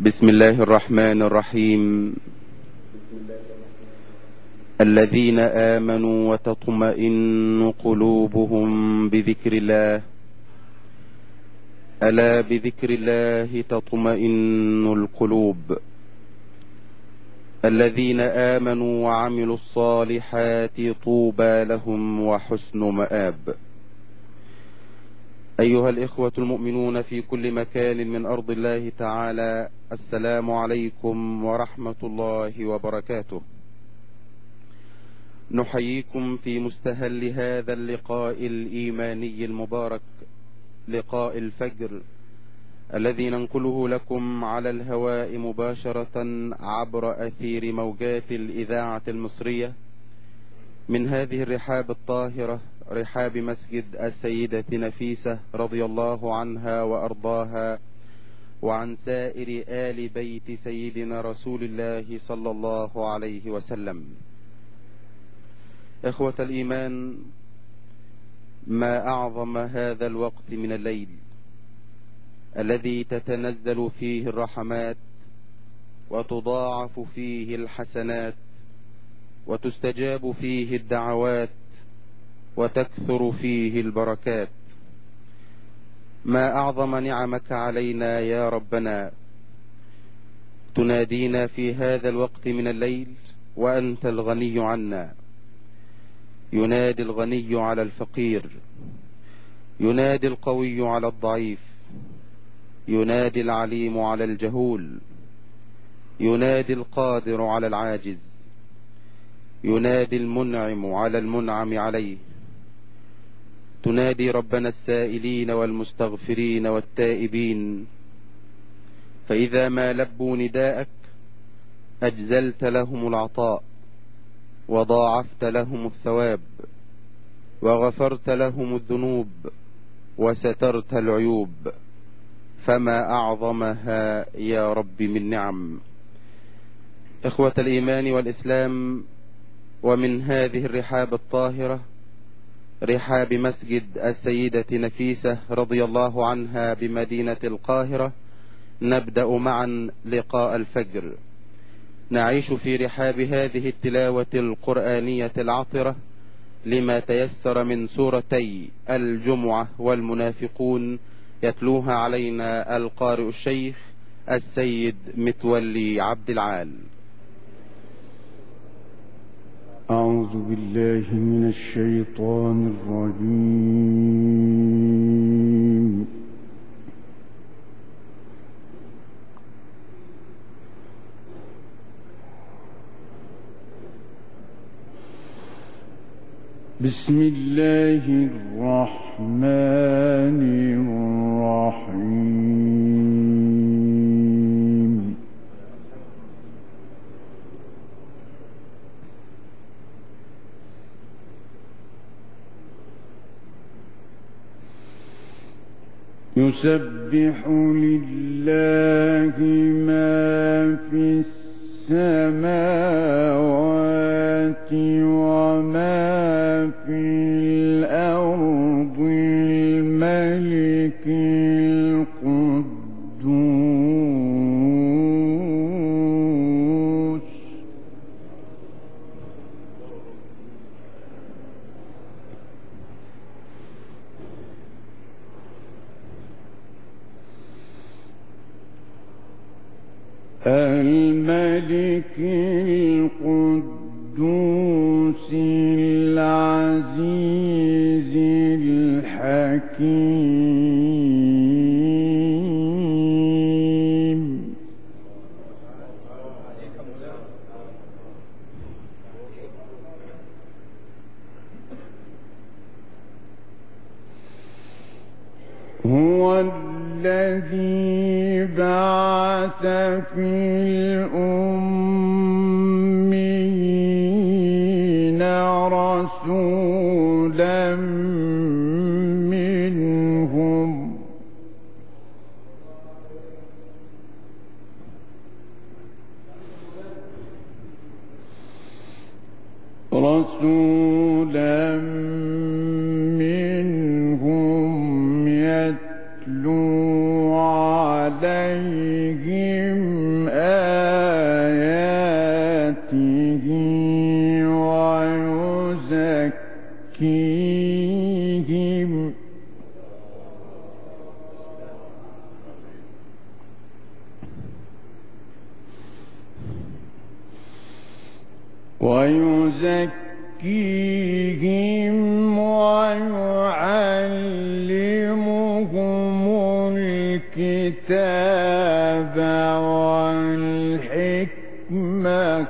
بسم الله الرحمن الرحيم. الذين آمنوا وتطمئن قلوبهم بذكر الله، ألا بذكر الله تطمئن القلوب. الذين آمنوا وعملوا الصالحات طوبى لهم وحسن مآب. أيها الإخوة المؤمنون في كل مكان من أرض الله تعالى، السلام عليكم ورحمة الله وبركاته. نحييكم في مستهل هذا اللقاء الإيماني المبارك، لقاء الفجر، الذي ننقله لكم على الهواء مباشرة عبر أثير موجات الإذاعة المصرية من هذه الرحاب الطاهرة، رحاب مسجد السيدة نفيسة رضي الله عنها وأرضاها، وعن سائر آل بيت سيدنا رسول الله صلى الله عليه وسلم. إخوة الإيمان، ما أعظم هذا الوقت من الليل الذي تتنزل فيه الرحمات وتضاعف فيه الحسنات وتستجاب فيه الدعوات وتكثر فيه البركات. ما أعظم نعمك علينا يا ربنا، تنادينا في هذا الوقت من الليل وأنت الغني عنا. ينادي الغني على الفقير، ينادي القوي على الضعيف، ينادي العليم على الجهول، ينادي القادر على العاجز، ينادي المنعم على المنعم عليه. تنادي ربنا السائلين والمستغفرين والتائبين، فإذا ما لبوا نداءك أجزلت لهم العطاء وضاعفت لهم الثواب وغفرت لهم الذنوب وسترت العيوب، فما أعظمها يا رب من نعم. إخوة الإيمان والإسلام، ومن هذه الرحاب الطاهرة، رحاب مسجد السيدة نفيسة رضي الله عنها بمدينة القاهرة، نبدأ معا لقاء الفجر. نعيش في رحاب هذه التلاوة القرآنية العطرة لما تيسر من سورتي الجمعة والمنافقون، يتلوها علينا القارئ الشيخ السيد متولي عبد العال. أعوذ بالله من الشيطان الرجيم. بسم الله الرحمن الرحيم. يسبح لله ما في السماوات وما في الأرض، الملك القدوس الملك القدوس العزيز الحكيم. هو الذي بعث في الأميين رسولا منهم يتلو عليهم ويزكيهم ويعلمهم الكتاب والحكمة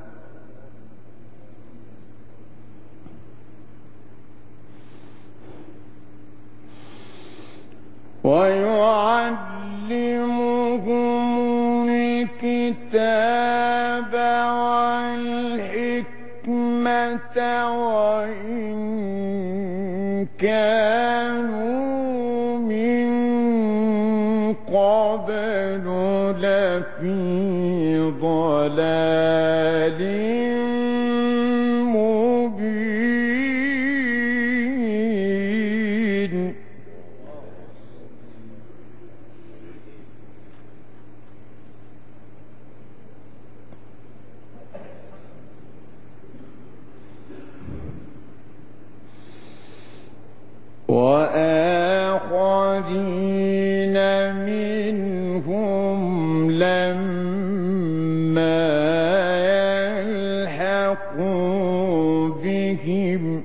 وإن كانوا من قبل لفي ضلال مبين وآخرين منهم لما يلحقوا بهم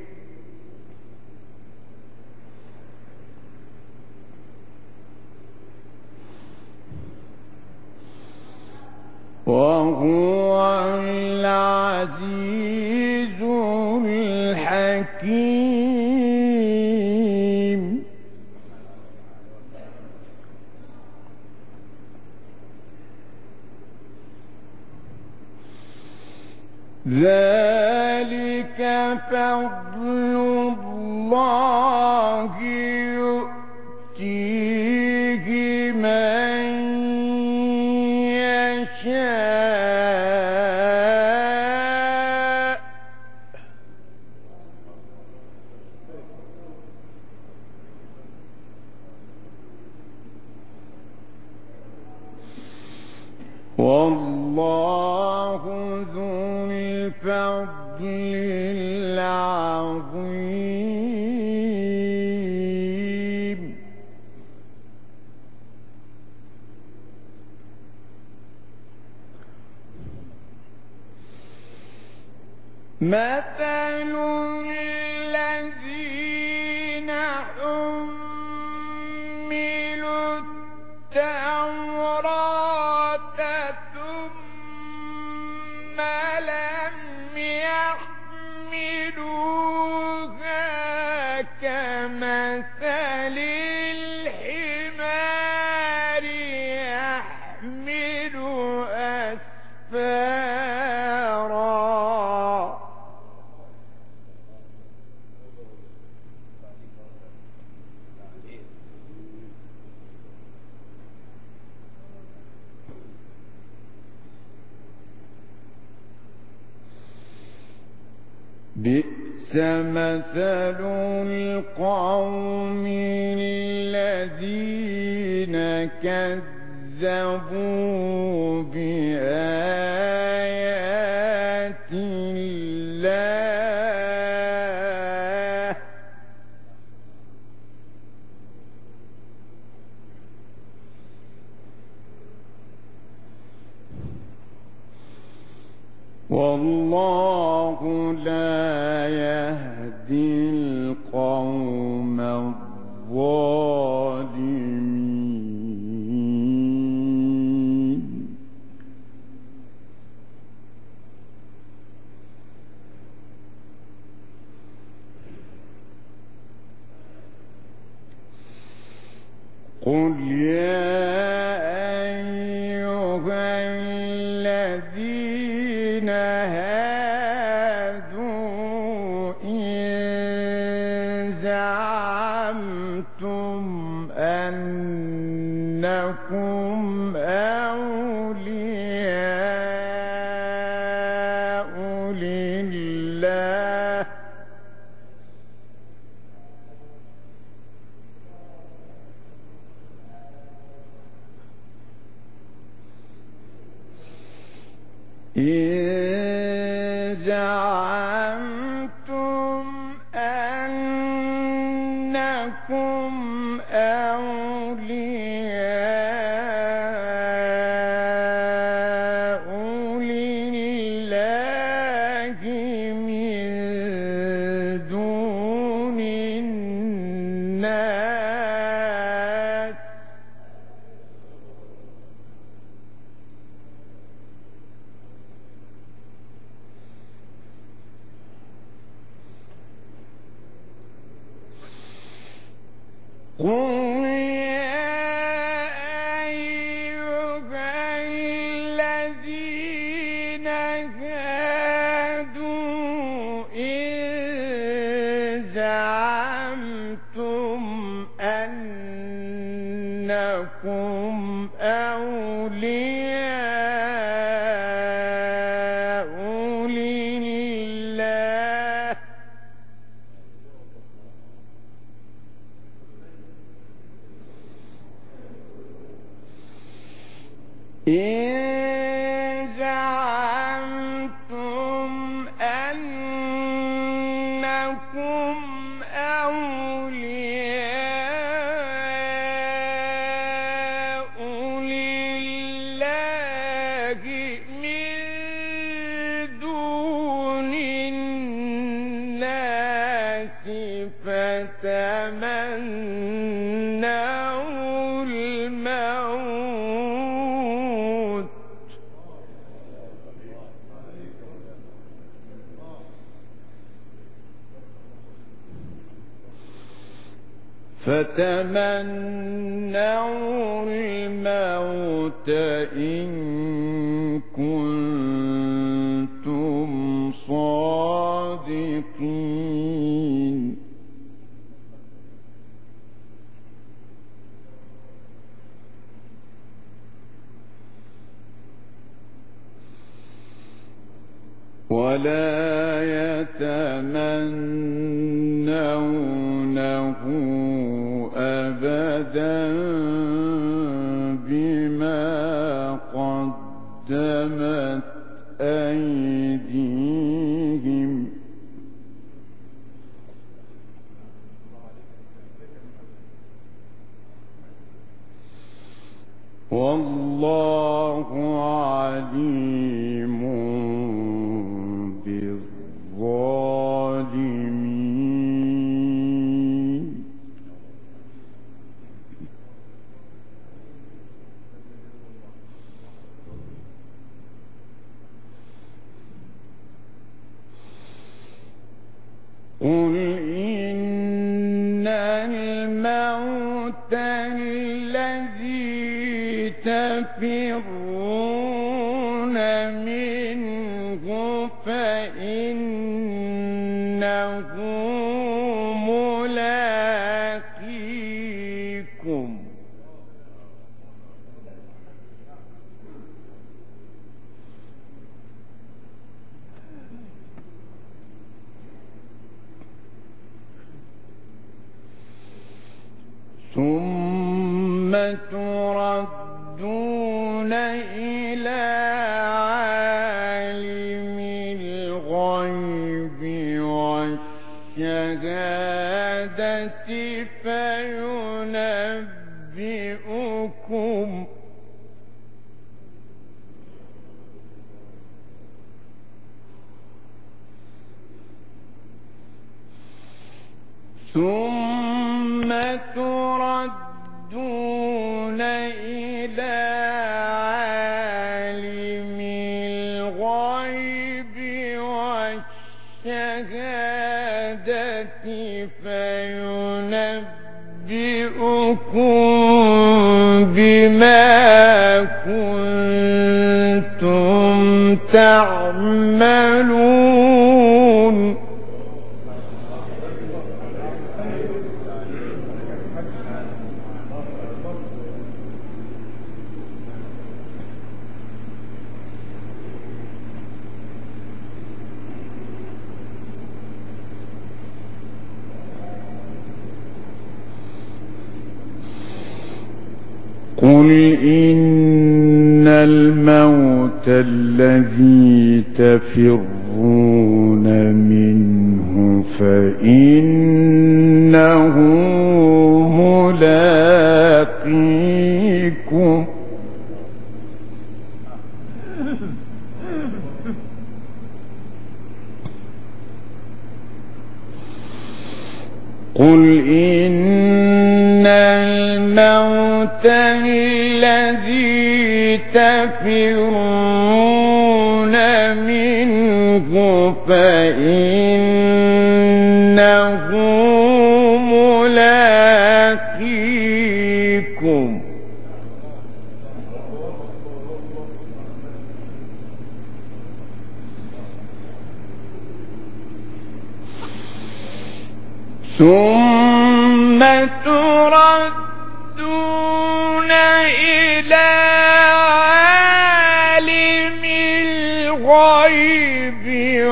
وهو العزيز الحكيم ذلك فضل الله يؤتيه من يشاء والله ذو الفضل العظيم مثل الذين حملوا التوراة ثم لم يحملوها كمثل الحمار يحمل أسفارا بئس مثل القوم الذين كذبوا بآيات الله والله لا يهدي القوم الظالمين قل يا أيها الذين هادوا إن زعمتم أنكم أولياء لله إن زعمتم أنكم أولياء لله الذين هادوا إن زعمتم أنكم أولياء لله إن زعمتم أنكم أولياء لله من دون الناس فتمنوا الموت إن كنتم صادقين ولا يتمنونه أبدا بما قدمت أيديهم والله عليم بالظالمين قل إن الموت الذي تفرون منه فإنه ملاقيكم ثم تردون إلى عالم الغيب والشهادة فينبئكم ثم تردون إلى عالم الغيب والشهادة فينبئكم بما كنتم تعملون قل إن الموت الذي تفرون منه فإنه ملاقيكم قل إن الموت الذي تفرون منه فإنه ملاقيكم ثم تردون إلى عالم الغيب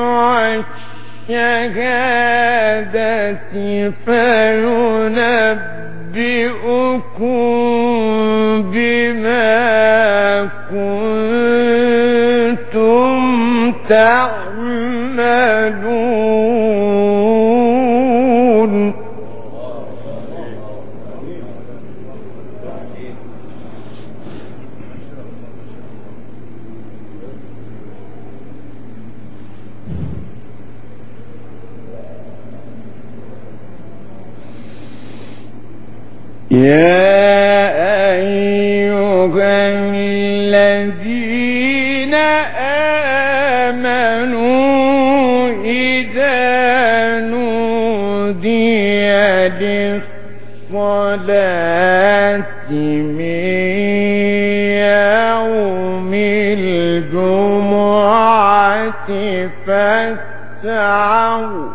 والشهادة فينبئكم بما كنتم تعملون. يا أيها الذين آمنوا إذا نودي للصلاة من يوم الجمعة فاسعوا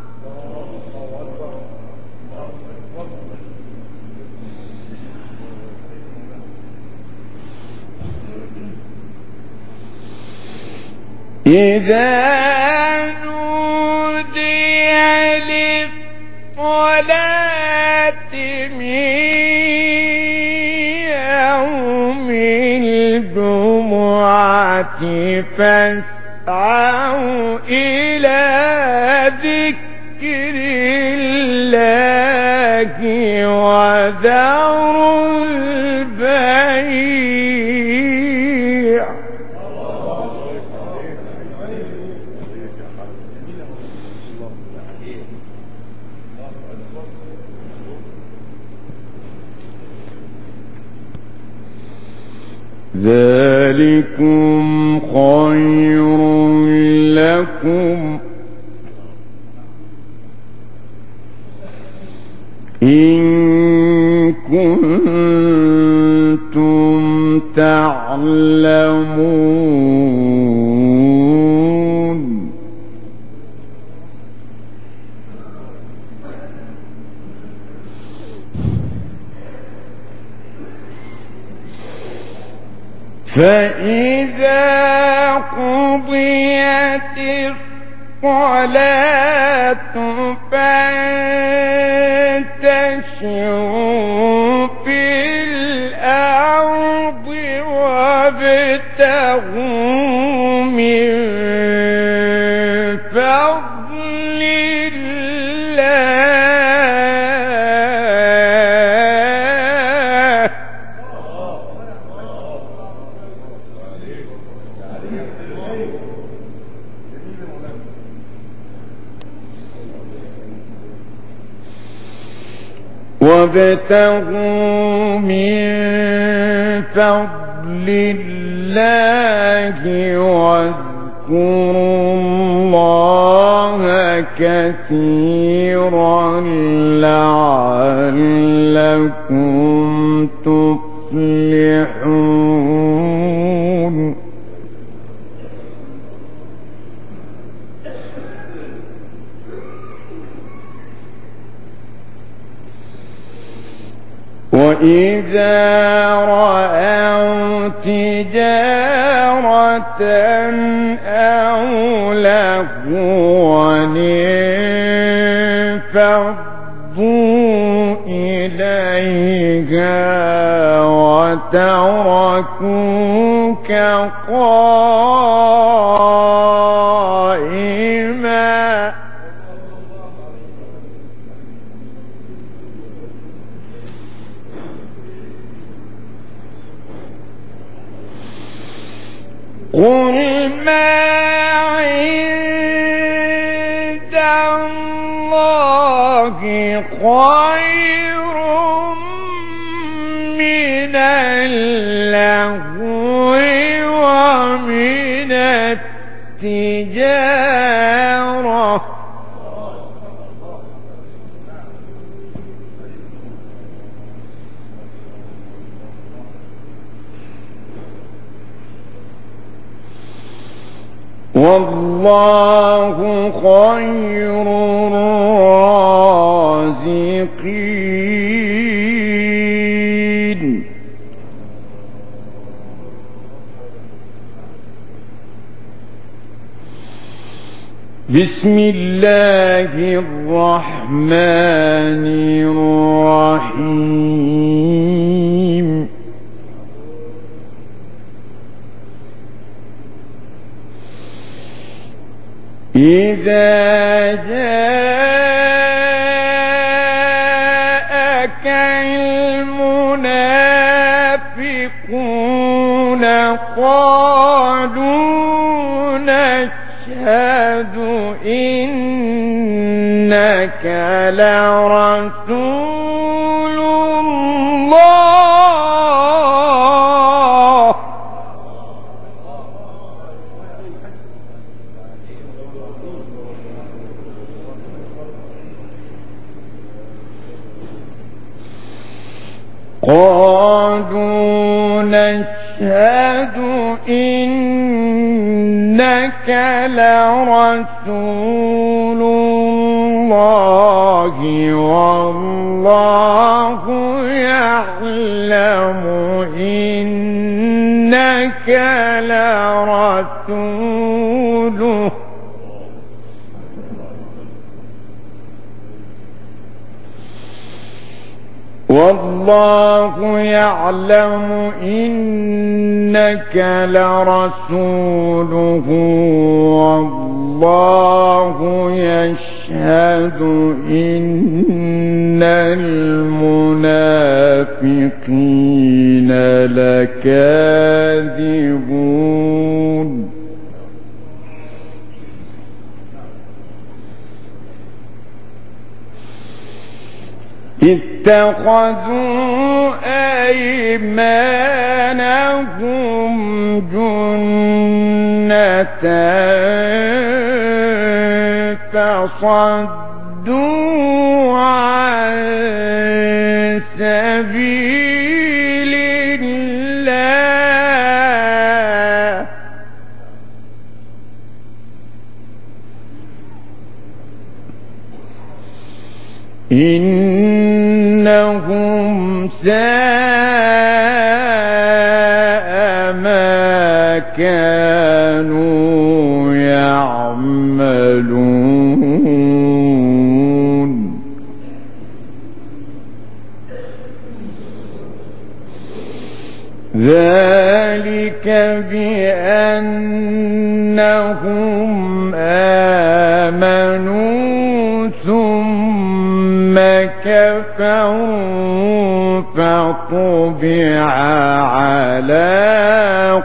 إذا نودي للصلاة من يوم الجمعة فاسعوا إلى ذكر الله وذروا البيع ذلكم خير لكم إن كنتم تعلمون. فإذا قضيت الصلاة فانتشروا في الأرض وابتغوا من فضل الله وابتغوا من فضل الله واذكروا الله كثيرا لعلكم تفلحون. وإذا رأوا تجارة أو لهوا انفضوا إليها وتركوك قائما قل ما عند الله خير من اللهو ومن التجارة والله خير الرازقين. الرازقين. بسم الله الرحمن الرحيم. إذا جاءك المنافقون قالوا نشهد إنك لرسول الله. قالوا نشهد إنك لرسول الله والله يعلم إنك لرسوله والله يعلم إنك لرسوله والله يشهد إن المنافقين لكاذبون. اتخذوا أيمانهم جنة فصدوا عن سبيل الله إنهم ساء ما كانوا يعملون. ذلك بأنهم آمنوا ثم كفروا فطبع على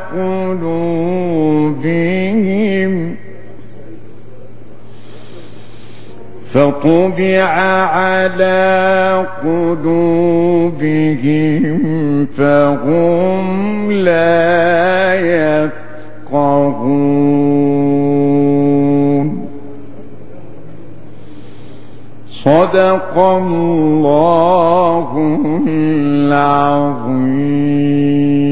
قلوبهم فهم لا يفقهون. صدق الله العظيم.